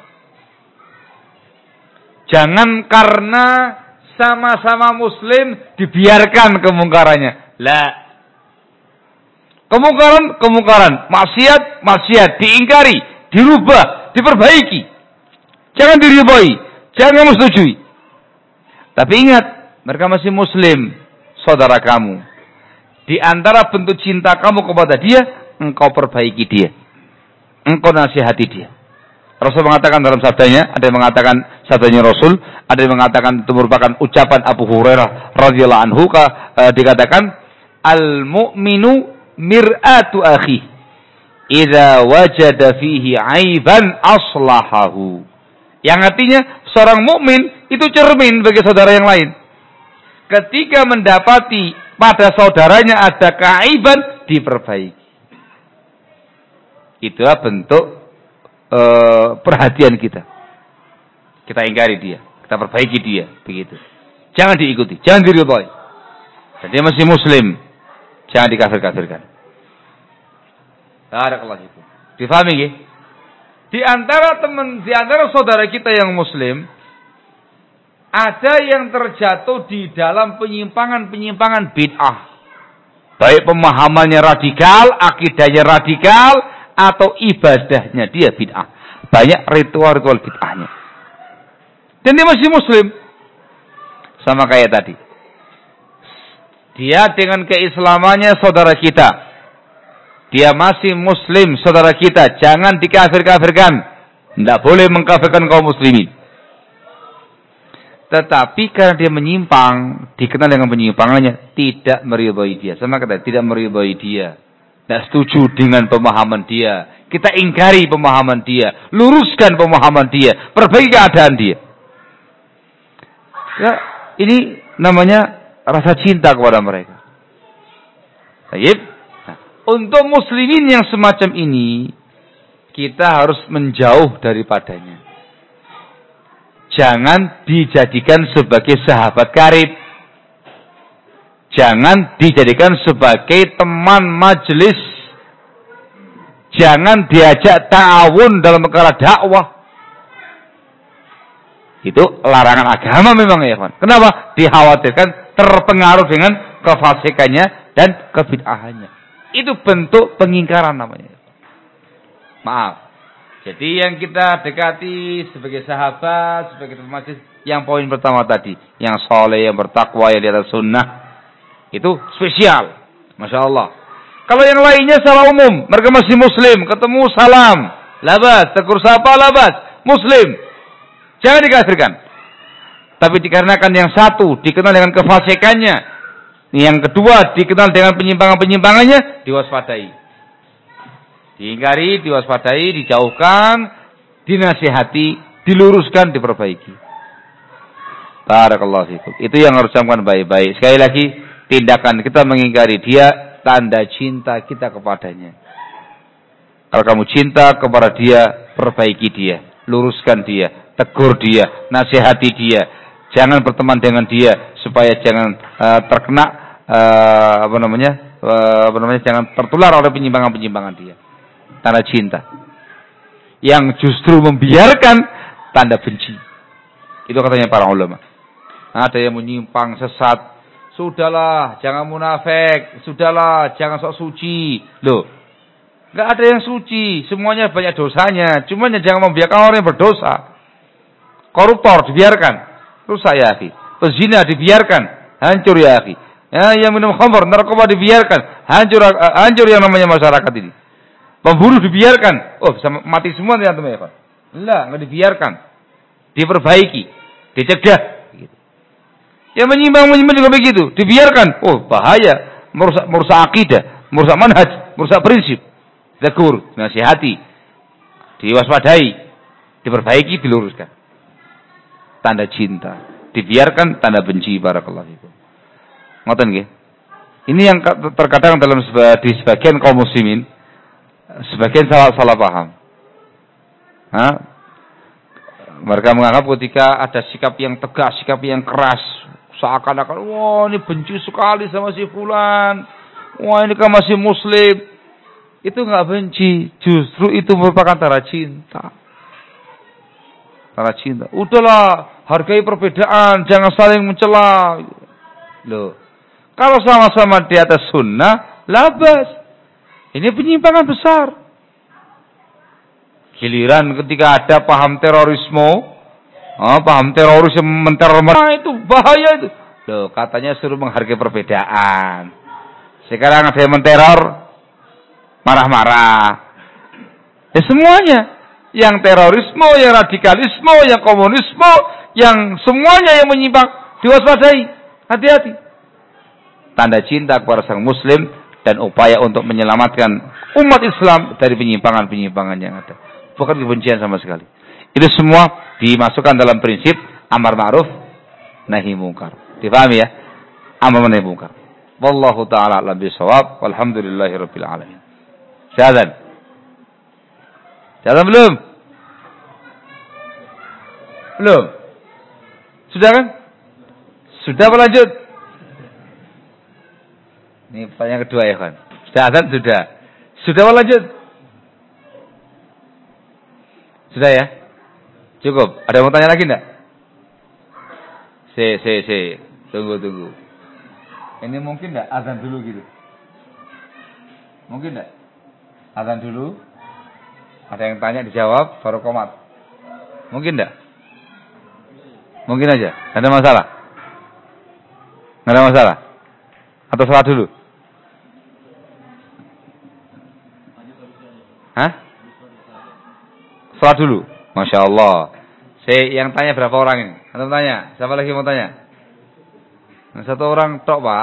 Jangan karena sama-sama muslim dibiarkan kemungkarannya. La. Kemungkaran, kemungkaran. Maksiat, maksiat. Diingkari, dirubah, diperbaiki. Jangan diridhoi, jangan menyetujui. Tapi ingat, mereka masih muslim, saudara kamu. Di antara bentuk cinta kamu kepada dia, engkau perbaiki dia. Engkau nasihati dia. Rasul mengatakan dalam sabdanya, ada yang mengatakan sabdanya Rasul, ada yang mengatakan itu merupakan ucapan Abu Hurairah radhiyallahu anhu, e, dikatakan al-mu'minu mir'atu akhi idza wajada fihi 'aiban aslahahu. Yang artinya seorang mukmin itu cermin bagi saudara yang lain. Ketika mendapati pada saudaranya ada keaiban, diperbaiki. Itulah bentuk Uh, perhatian kita. Kita ingkari dia, kita perbaiki dia, begitu. Jangan diikuti, jangan diridhoi. Dan dia masih muslim, jangan dikafir-kafirkan. Barakallahu fikum. Difahami nggih? Di antara teman, di antara saudara kita yang muslim, ada yang terjatuh di dalam penyimpangan-penyimpangan bid'ah. Baik pemahamannya radikal, akidahnya radikal, atau ibadahnya dia bid'ah. Banyak ritual-ritual bid'ahnya. Dan dia masih muslim. Sama kayak tadi. Dia dengan keislamannya saudara kita. Dia masih muslim saudara kita. Jangan dikafir-kafirkan. Tidak boleh mengkafirkan kaum muslimin. Tetapi karena dia menyimpang, dikenal dengan penyimpangannya, tidak meridhoi dia. Sama kata, tidak meridhoi dia. Tidak setuju dengan pemahaman dia. Kita ingkari pemahaman dia. Luruskan pemahaman dia. Perbaiki keadaan dia. Ya, ini namanya rasa cinta kepada mereka. Baik. Nah, untuk muslimin yang semacam ini, kita harus menjauh daripadanya. Jangan dijadikan sebagai sahabat karib. Jangan dijadikan sebagai teman majelis. Jangan diajak ta'awun dalam perkara dakwah. Itu larangan agama memang ya, kawan. Kenapa? Dikhawatirkan terpengaruh dengan kefasikannya dan kebid'ahannya. Itu bentuk pengingkaran namanya. Maaf. Jadi yang kita dekati sebagai sahabat, sebagai teman majelis, yang poin pertama tadi, yang soleh, yang bertakwa, yang di atas sunnah, itu spesial. Masya Allah. Kalau yang lainnya secara umum, mereka masih muslim, ketemu salam, labas, tegur sapa, labas, muslim. Jangan dikafirkan. Tapi dikarenakan yang satu dikenal dengan kefasikannya, yang kedua dikenal dengan penyimpangan-penyimpangannya, diwaspadai. Diingkari, diwaspadai, dijauhkan, dinasihati, diluruskan, diperbaiki. Barakallahu fikum. Itu yang harus dilakukan baik-baik. Sekali lagi, tindakan kita mengingkari dia, tanda cinta kita kepadanya. Kalau kamu cinta kepada dia, perbaiki dia, luruskan dia, tegur dia, nasihati dia. Jangan berteman dengan dia supaya jangan uh, terkena uh, apa namanya, uh, apa namanya, jangan tertular oleh penyimpangan-penyimpangan dia. Tanda cinta. Yang justru membiarkan tanda benci. Itu katanya para ulama. Ada yang menyimpang sesat. Sudahlah, jangan munafik. Sudahlah, jangan sok suci. Loh, nggak ada yang suci. Semuanya banyak dosanya. Cuma jangan membiarkan orang yang berdosa. Koruptor dibiarkan, rusak ya akhi. Pezina dibiarkan, hancur ya akhi. Ya, yang minum khamr, narkoba dibiarkan, hancur hancur yang namanya masyarakat ini. Pembunuh dibiarkan, oh bisa mati semua ya teman teman. Enggak, nggak dibiarkan. Diperbaiki, dicegah. Yang menyimpang-menyimpang juga begitu, dibiarkan. Oh, bahaya, merusak merusak akidah, merusak manhaj, merusak prinsip. Tegur, nasihati, diwaspadai, diperbaiki, diluruskan. Tanda cinta, dibiarkan tanda benci. Barakallahu fikum. Ngoten nggih. Ini yang terkadang dalam di sebagian kaum muslimin, sebagian salah salah paham. Hah? Mereka menganggap ketika ada sikap yang tegas, sikap yang keras, Seakan-akan, wah ini benci sekali sama si fulan. Wah ini kan masih muslim. Itu nggak benci, justru itu merupakan tanda cinta. Tanda cinta. Udahlah, hargai perbedaan, jangan saling mencela. Loh, kalau sama-sama di atas sunnah, labas. Ini penyimpangan besar. Giliran ketika ada paham terorisme, oh, paham teroris yang menteror, itu bahaya itu. Loh, katanya suruh menghargai perbedaan. Sekarang ada yang menteror, marah-marah. Ya semuanya, yang terorisme, yang radikalisme, yang komunisme, yang semuanya yang menyimpang, diwaspadai, hati-hati. Tanda cinta kepada sang muslim dan upaya untuk menyelamatkan umat Islam dari penyimpangan-penyimpangan yang ada. Bukan kebencian sama sekali. Itu semua dimasukkan dalam prinsip amar ma'ruf nahi mungkar. Dipahami ya? Amar nahi mungkar. Wallahu ta'ala a'lam bishawab. Walhamdulillahirabbil alamin. Syahdan. Syahdan belum? Belum. Sudah kan? Sudah apa lanjut? Ini pertanyaan kedua ya kan. Sudah azan? Sudah. Sudah apa lanjut? Sudah ya? Cukup. Ada mau tanya lagi enggak? Si, si, si. Tunggu, tunggu. Ini mungkin enggak azan dulu gitu? Mungkin enggak? Azan dulu. Ada yang tanya dijawab baru komat. Mungkin enggak? Mungkin aja. Enggak ada masalah? Enggak ada masalah? Atau salat dulu? Hah? Salat dulu. Masya Allah. Saya yang tanya berapa orang ini? Anda tanya. Siapa lagi mau tanya? Satu orang tok pak.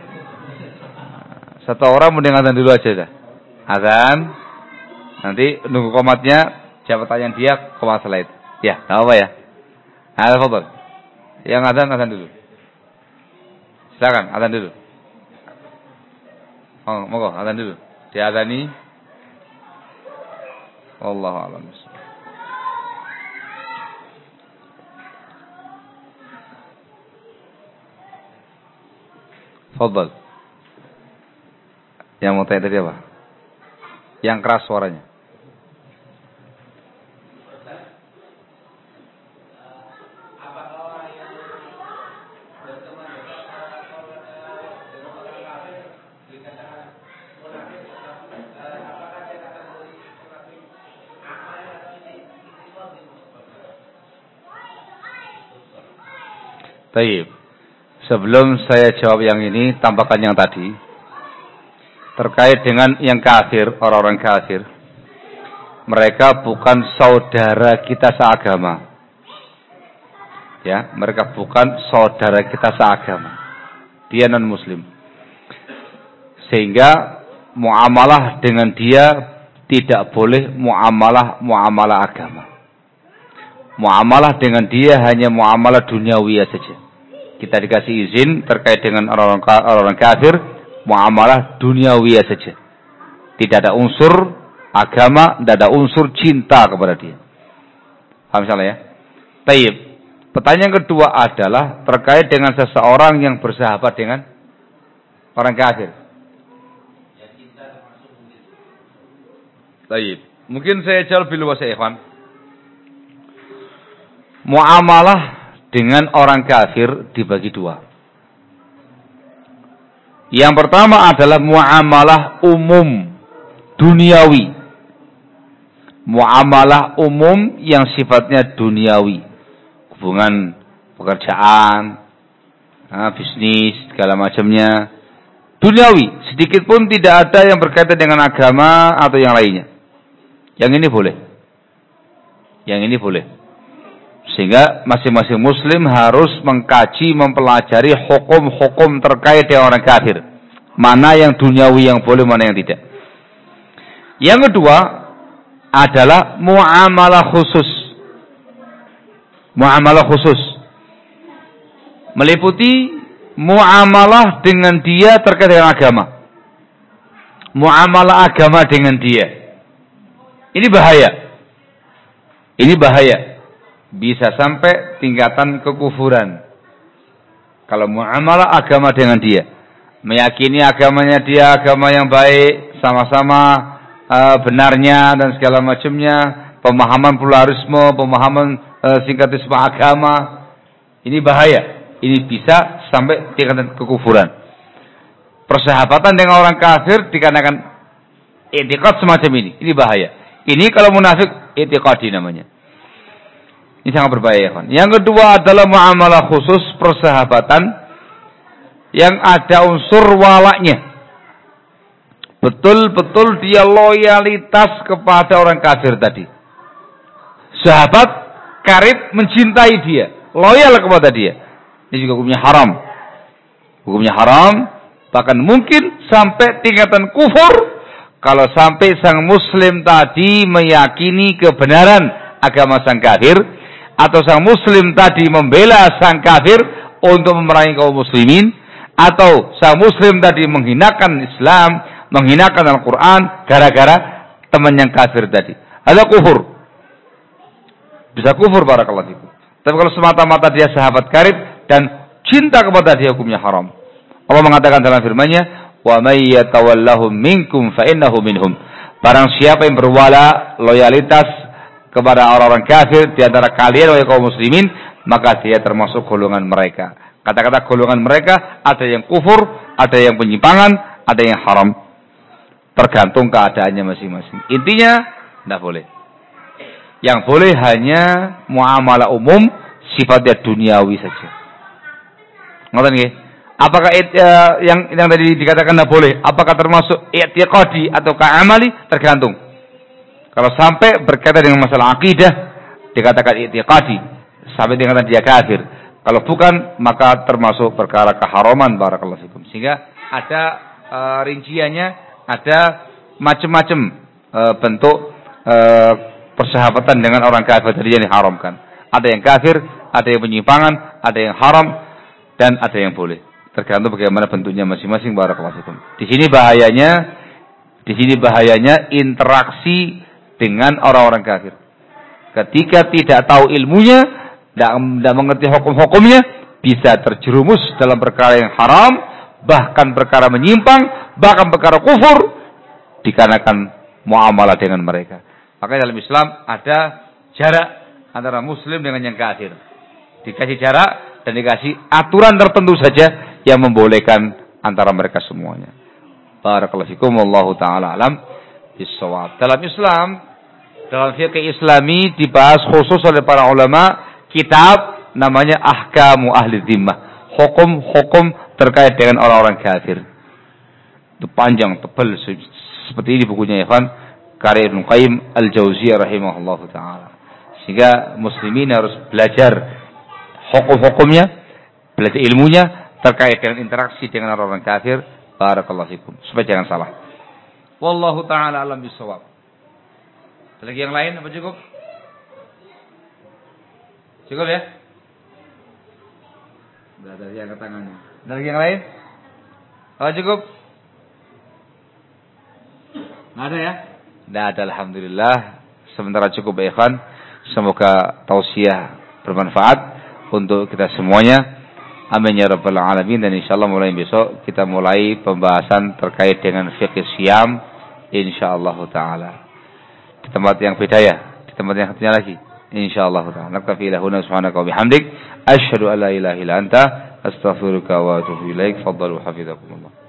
Satu orang mending azan dulu aja dah. Azan. Nanti nunggu komatnya. Siapa tanya dia komat slide. Ya, nggak apa ya. Ada foto. Yang azan azan dulu. Silakan azan dulu. Oh, monggo azan dulu. Diazani. Wallahu a'lam. Fadhal. Yang mau tanya tadi apa? Yang keras suaranya. Baik. Sebelum saya jawab yang ini, tambahkan yang tadi. Terkait dengan yang kafir, orang-orang kafir. Mereka bukan saudara kita seagama. Ya, mereka bukan saudara kita seagama. Dia non-muslim. Sehingga muamalah dengan dia tidak boleh muamalah-muamalah agama. Muamalah dengan dia hanya muamalah duniawi saja. Kita dikasih izin terkait dengan orang-orang orang kafir, muamalah duniawi saja. Tidak ada unsur agama, tidak ada unsur cinta kepada dia. Paham salah ya? Baik. Pertanyaan kedua adalah terkait dengan seseorang yang bersahabat dengan orang kafir. Baik. Mungkin saya jawab lebih luas ya, ikhwan. Muamalah dengan orang kafir dibagi dua. Yang pertama adalah muamalah umum duniawi. Muamalah umum yang sifatnya duniawi. Hubungan pekerjaan, bisnis, segala macamnya. Duniawi. Sedikit pun tidak ada yang berkaitan dengan agama atau yang lainnya. Yang ini boleh. Yang ini boleh. Sehingga masing-masing muslim harus mengkaji, mempelajari hukum-hukum terkait dengan orang kafir. Mana yang duniawi yang boleh, mana yang tidak. Yang kedua adalah muamalah khusus. Muamalah khusus. Meliputi muamalah dengan dia terkait dengan agama. Muamalah agama dengan dia. Ini bahaya. Ini bahaya. Bisa sampai tingkatan kekufuran. Kalau muamalah agama dengan dia, meyakini agamanya dia agama yang baik, sama-sama uh, benarnya dan segala macamnya, pemahaman pluralisme, pemahaman uh, sinkretisme agama, ini bahaya. Ini bisa sampai tingkatan kekufuran. Persahabatan dengan orang kafir dikarenakan i'tiqad semacam ini, ini bahaya. Ini kalau munafik i'tiqadi namanya. Ini sangat berbahaya, kawan. Yang kedua adalah muamalah khusus, persahabatan yang ada unsur walaknya. Betul-betul dia loyalitas kepada orang kafir tadi. Sahabat karib mencintai dia, loyal kepada dia. Ini juga hukumnya haram. Hukumnya haram, bahkan mungkin sampai tingkatan kufur kalau sampai sang muslim tadi meyakini kebenaran agama sang kafir, atau sang muslim tadi membela sang kafir untuk memerangi kaum muslimin, atau sang muslim tadi menghinakan Islam, menghinakan Al-Quran gara-gara teman yang kafir tadi. Ada kufur. Bisa kufur, barakallahu fikum. Tapi kalau semata-mata dia sahabat karib dan cinta kepada dia, hukumnya haram. Allah mengatakan dalam firman-Nya, "Wa may yatawallahum minkum fa innahu minhum." Barang siapa yang berwala, loyalitas kepada orang-orang kafir di antara kalian wahai kaum muslimin, maka dia termasuk golongan mereka. Kata-kata golongan mereka ada yang kufur, ada yang penyimpangan, ada yang haram. Tergantung keadaannya masing-masing. Intinya tidak boleh. Yang boleh hanya muamalah umum, sifatnya duniawi saja. Ngerti nggih? Apakah it, uh, yang yang tadi dikatakan tidak boleh, apakah termasuk i'tiqadi atau amali? Tergantung. Kalau sampai berkaitan dengan masalah akidah, dikatakan i'tiqadi, sampai dengan dia kafir. Kalau bukan, maka termasuk perkara keharaman, barakallahu fikum. Sehingga ada uh, rinciannya, ada macam-macam uh, bentuk uh, persahabatan dengan orang kafir tadi yang diharamkan. Ada yang kafir, ada yang penyimpangan, ada yang haram, dan ada yang boleh. Tergantung bagaimana bentuknya masing-masing, barakallahu fikum. Di sini bahayanya, di sini bahayanya interaksi dengan orang-orang kafir. Ketika tidak tahu ilmunya, tidak mengerti hukum-hukumnya, bisa terjerumus dalam perkara yang haram, bahkan perkara menyimpang, bahkan perkara kufur, dikarenakan muamalah dengan mereka. Makanya dalam Islam ada jarak antara muslim dengan yang kafir. Dikasih jarak dan dikasih aturan tertentu saja yang membolehkan antara mereka semuanya. Barakallahu fikum, wallahu taala alam bissawab. Dalam Islam, dalam fikih Islami dibahas khusus oleh para ulama kitab namanya Ahkamu Ahli Dhimmah. Hukum-hukum terkait dengan orang-orang kafir. Itu panjang, tebal seperti ini bukunya, ya kan? Karya Ibnu Qayyim Al-Jauziyah rahimahullahu taala. Sehingga muslimin harus belajar hukum-hukumnya, belajar ilmunya terkait dengan interaksi dengan orang-orang kafir. Barakallahu fikum. Supaya jangan salah. Wallahu taala alam bisawab. Ada lagi yang lain apa cukup? Cukup ya? Sudah ada yang angkat tangannya. Ada lagi yang lain? Oh cukup? Nggak ada ya? Nggak ada, alhamdulillah. Sementara cukup ya ikhwan. Semoga tausiah bermanfaat untuk kita semuanya. Amin ya rabbal alamin. Dan insyaallah mulai besok kita mulai pembahasan terkait dengan fikih siyam, insyaallah taala. Di tempat yang beda ya, di tempat yang satunya lagi, insyaallah taala. Naktafi lahuna subhanaka wa bihamdik, asyhadu an la ilaha illa anta, astaghfiruka wa atubu ilaik. Fadhalu hafizakumullah.